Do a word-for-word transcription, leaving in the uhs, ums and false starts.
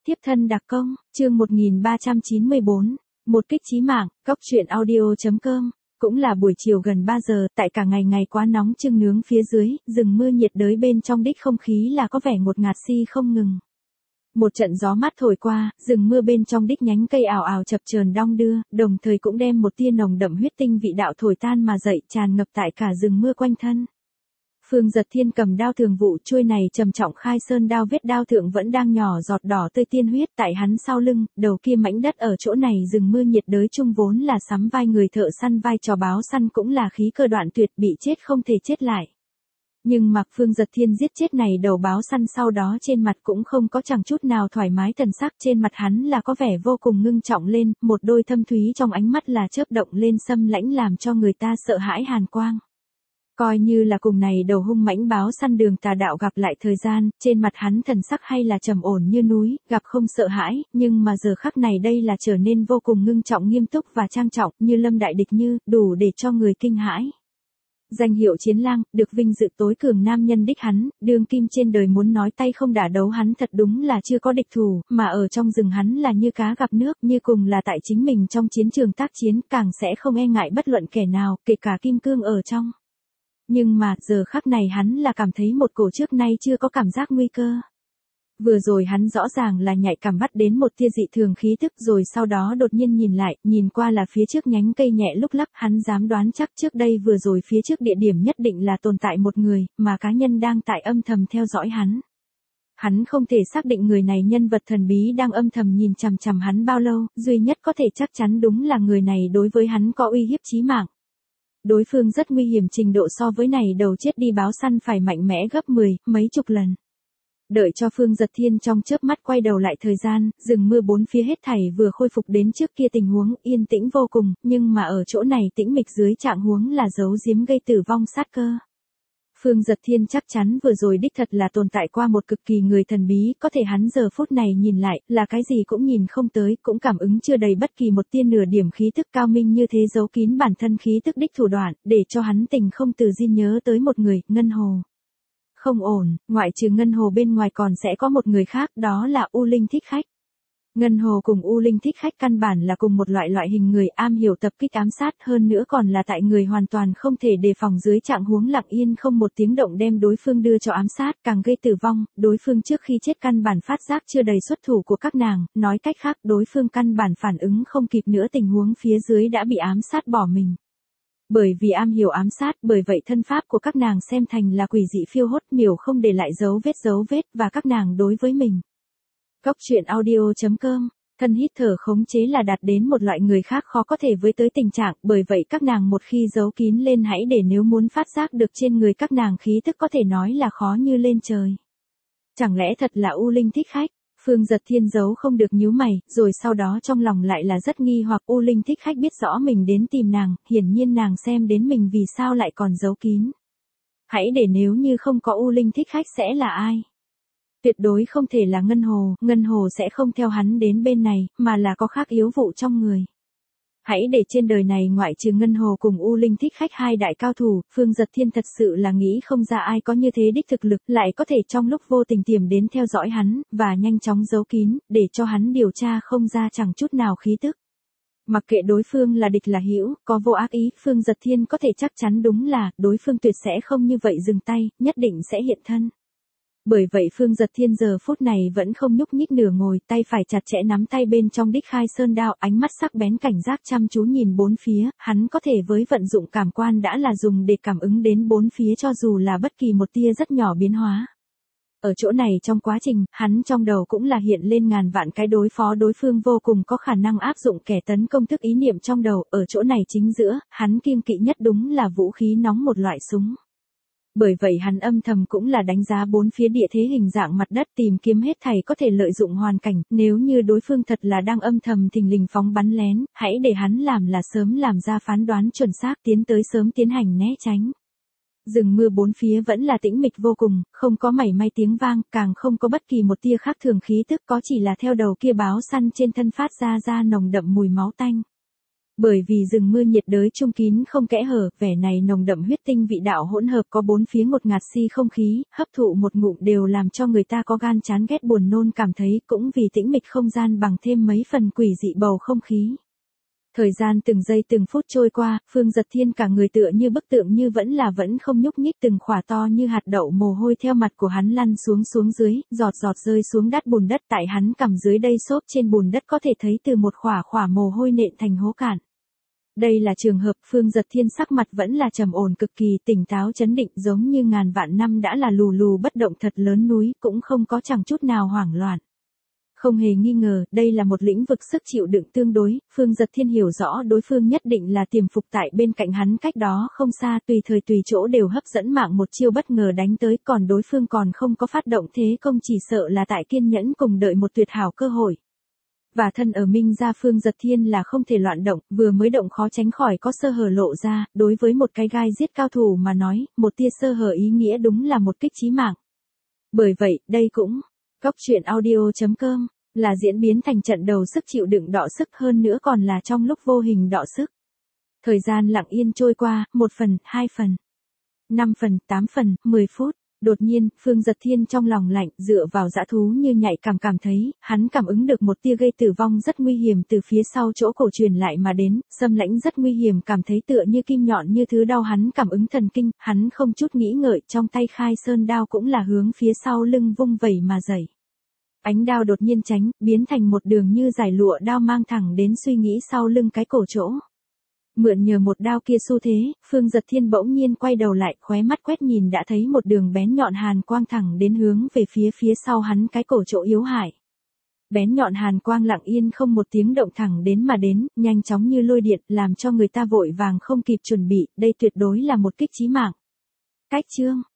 Tiếp thân đặc công, chương một nghìn ba trăm chín mươi bốn, một kích chí mạng, góc truyện audio.com. Cũng là buổi chiều gần ba giờ, tại cả ngày ngày quá nóng trưng nướng phía dưới, rừng mưa nhiệt đới bên trong đích không khí là có vẻ ngột ngạt si không ngừng. Một trận gió mát thổi qua, rừng mưa bên trong đích nhánh cây ào ào chập chờn đong đưa, đồng thời cũng đem một tia nồng đậm huyết tinh vị đạo thổi tan mà dậy, tràn ngập tại cả rừng mưa quanh thân. Phương Giật Thiên cầm đao thường vụ, chuôi này trầm trọng khai sơn đao vết đao thượng vẫn đang nhỏ giọt đỏ tươi tiên huyết, tại hắn sau lưng, đầu kia mảnh đất ở chỗ này rừng mưa nhiệt đới chung vốn là sắm vai người thợ săn vai trò báo săn cũng là khí cơ đoạn tuyệt, bị chết không thể chết lại. Nhưng mà Phương Giật Thiên giết chết này đầu báo săn sau đó trên mặt cũng không có chẳng chút nào thoải mái, thần sắc trên mặt hắn là có vẻ vô cùng ngưng trọng lên, một đôi thâm thúy trong ánh mắt là chớp động lên xâm lãnh làm cho người ta sợ hãi hàn quang. Coi như là cùng này đầu hung mãnh báo săn đường tà đạo gặp lại thời gian, trên mặt hắn thần sắc hay là trầm ổn như núi, gặp không sợ hãi, nhưng mà giờ khắc này đây là trở nên vô cùng ngưng trọng nghiêm túc và trang trọng, như lâm đại địch như, đủ để cho người kinh hãi. Danh hiệu chiến lang, được vinh dự tối cường nam nhân đích hắn, đương kim trên đời muốn nói tay không đả đấu hắn thật đúng là chưa có địch thủ, mà ở trong rừng hắn là như cá gặp nước, như cùng là tại chính mình trong chiến trường tác chiến, càng sẽ không e ngại bất luận kẻ nào, kể cả kim cương ở trong. Nhưng mà, giờ khắc này hắn là cảm thấy một cổ trước nay chưa có cảm giác nguy cơ. Vừa rồi hắn rõ ràng là nhạy cảm bắt đến một tia dị thường khí tức, rồi sau đó đột nhiên nhìn lại, nhìn qua là phía trước nhánh cây nhẹ lúc lắc, hắn dám đoán chắc trước đây vừa rồi phía trước địa điểm nhất định là tồn tại một người, mà cá nhân đang tại âm thầm theo dõi hắn. Hắn không thể xác định người này nhân vật thần bí đang âm thầm nhìn chằm chằm hắn bao lâu, duy nhất có thể chắc chắn đúng là người này đối với hắn có uy hiếp chí mạng. Đối phương rất nguy hiểm, trình độ so với này đầu chết đi báo săn phải mạnh mẽ gấp mười, mấy chục lần. Đợi cho Phương Giật Thiên trong chớp mắt quay đầu lại thời gian, rừng mưa bốn phía hết thảy vừa khôi phục đến trước kia tình huống, yên tĩnh vô cùng, nhưng mà ở chỗ này tĩnh mịch dưới trạng huống là giấu giếm gây tử vong sát cơ. Phương Giật Thiên chắc chắn vừa rồi đích thật là tồn tại qua một cực kỳ người thần bí, có thể hắn giờ phút này nhìn lại, là cái gì cũng nhìn không tới, cũng cảm ứng chưa đầy bất kỳ một tia nửa điểm khí tức cao minh như thế giấu kín bản thân khí tức đích thủ đoạn, để cho hắn tình không từ diên nhớ tới một người, Ngân Hồ. Không ổn, ngoại trừ Ngân Hồ bên ngoài còn sẽ có một người khác, đó là U Linh Thích Khách. Ngân Hồ cùng U Linh Thích Khách căn bản là cùng một loại loại hình người, am hiểu tập kích ám sát, hơn nữa còn là tại người hoàn toàn không thể đề phòng dưới trạng huống lặng yên không một tiếng động đem đối phương đưa cho ám sát, càng gây tử vong, đối phương trước khi chết căn bản phát giác chưa đầy xuất thủ của các nàng, nói cách khác đối phương căn bản phản ứng không kịp nữa tình huống phía dưới đã bị ám sát bỏ mình. Bởi vì am hiểu ám sát, bởi vậy thân pháp của các nàng xem thành là quỷ dị phiêu hốt, miểu không để lại dấu vết dấu vết, và các nàng đối với mình. Góc truyện audio.com, thân hít thở khống chế là đạt đến một loại người khác khó có thể với tới tình trạng, bởi vậy các nàng một khi giấu kín lên hãy để nếu muốn phát giác được trên người các nàng khí tức có thể nói là khó như lên trời. Chẳng lẽ thật là U Linh Thích Khách? Phương Giật Thiên giấu không được nhíu mày, rồi sau đó trong lòng lại là rất nghi hoặc. U Linh Thích Khách biết rõ mình đến tìm nàng, hiển nhiên nàng xem đến mình vì sao lại còn giấu kín. Hãy để nếu như không có U Linh Thích Khách sẽ là ai? Tuyệt đối không thể là Ngân Hồ, Ngân Hồ sẽ không theo hắn đến bên này, mà là có khác yếu vụ trong người. Hãy để trên đời này ngoại trừ Ngân Hồ cùng U Linh Thích Khách hai đại cao thủ, Phương Giật Thiên thật sự là nghĩ không ra ai có như thế đích thực lực, lại có thể trong lúc vô tình tiềm đến theo dõi hắn, và nhanh chóng giấu kín, để cho hắn điều tra không ra chẳng chút nào khí tức. Mặc kệ đối phương là địch là hữu, có vô ác ý, Phương Giật Thiên có thể chắc chắn đúng là, đối phương tuyệt sẽ không như vậy dừng tay, nhất định sẽ hiện thân. Bởi vậy Phương Giật Thiên giờ phút này vẫn không nhúc nhích nửa ngồi, tay phải chặt chẽ nắm tay bên trong đích khai sơn đao, ánh mắt sắc bén cảnh giác chăm chú nhìn bốn phía, hắn có thể với vận dụng cảm quan đã là dùng để cảm ứng đến bốn phía cho dù là bất kỳ một tia rất nhỏ biến hóa. Ở chỗ này trong quá trình, hắn trong đầu cũng là hiện lên ngàn vạn cái đối phó đối phương vô cùng có khả năng áp dụng kẻ tấn công thức ý niệm trong đầu, ở chỗ này chính giữa, hắn kiêng kỵ nhất đúng là vũ khí nóng một loại súng. Bởi vậy hắn âm thầm cũng là đánh giá bốn phía địa thế hình dạng mặt đất, tìm kiếm hết thảy có thể lợi dụng hoàn cảnh, nếu như đối phương thật là đang âm thầm thình lình phóng bắn lén, hãy để hắn làm là sớm làm ra phán đoán chuẩn xác, tiến tới sớm tiến hành né tránh. Rừng mưa bốn phía vẫn là tĩnh mịch vô cùng, không có mảy may tiếng vang, càng không có bất kỳ một tia khác thường khí tức, có chỉ là theo đầu kia báo săn trên thân phát ra ra nồng đậm mùi máu tanh. Bởi vì rừng mưa nhiệt đới trung kín không kẽ hở, vẻ này nồng đậm huyết tinh vị đạo hỗn hợp có bốn phía ngột ngạt xi không khí, hấp thụ một ngụm đều làm cho người ta có gan chán ghét buồn nôn cảm thấy, cũng vì tĩnh mịch không gian bằng thêm mấy phần quỷ dị bầu không khí. Thời gian từng giây từng phút trôi qua, Phương Giật Thiên cả người tựa như bức tượng như vẫn là vẫn không nhúc nhích, từng khỏa to như hạt đậu mồ hôi theo mặt của hắn lăn xuống xuống dưới, giọt giọt rơi xuống đát bùn đất tại hắn cằm dưới đây xốp trên bùn đất có thể thấy từ một khỏa khỏa mồ hôi nện thành hố cạn. Đây là trường hợp Phương Giật Thiên sắc mặt vẫn là trầm ổn cực kỳ tỉnh táo chấn định giống như ngàn vạn năm đã là lù lù bất động thật lớn núi cũng không có chẳng chút nào hoảng loạn. Không hề nghi ngờ, đây là một lĩnh vực sức chịu đựng tương đối, Phương Giật Thiên hiểu rõ đối phương nhất định là tiềm phục tại bên cạnh hắn cách đó không xa tùy thời tùy chỗ đều hấp dẫn mạng một chiêu bất ngờ đánh tới còn đối phương còn không có phát động thế công chỉ sợ là tại kiên nhẫn cùng đợi một tuyệt hảo cơ hội. Và thân ở Minh gia Phương Giật Thiên là không thể loạn động, vừa mới động khó tránh khỏi có sơ hở lộ ra, đối với một cái gai giết cao thủ mà nói, một tia sơ hở ý nghĩa đúng là một kích chí mạng. Bởi vậy, đây cũng, Cóc truyện audio chấm com, là diễn biến thành trận đầu sức chịu đựng đọ sức hơn nữa còn là trong lúc vô hình đọ sức. Thời gian lặng yên trôi qua, một phần, hai phần, năm phần, tám phần, mười phút. Đột nhiên, Phương Giật Thiên trong lòng lạnh, dựa vào dã thú như nhạy cảm cảm thấy, hắn cảm ứng được một tia gây tử vong rất nguy hiểm từ phía sau chỗ cổ truyền lại mà đến, xâm lãnh rất nguy hiểm cảm thấy tựa như kim nhọn như thứ đau hắn cảm ứng thần kinh, hắn không chút nghĩ ngợi trong tay khai sơn đao cũng là hướng phía sau lưng vung vẩy mà dày. Ánh đao đột nhiên tránh, biến thành một đường như giải lụa đao mang thẳng đến suy nghĩ sau lưng cái cổ chỗ. Mượn nhờ một đao kia xu thế, Phương Giật Thiên bỗng nhiên quay đầu lại, khóe mắt quét nhìn đã thấy một đường bén nhọn hàn quang thẳng đến hướng về phía phía sau hắn cái cổ chỗ yếu hại. Bén nhọn hàn quang lặng yên không một tiếng động thẳng đến mà đến, nhanh chóng như lôi điện, làm cho người ta vội vàng không kịp chuẩn bị, đây tuyệt đối là một kích chí mạng. Cách chương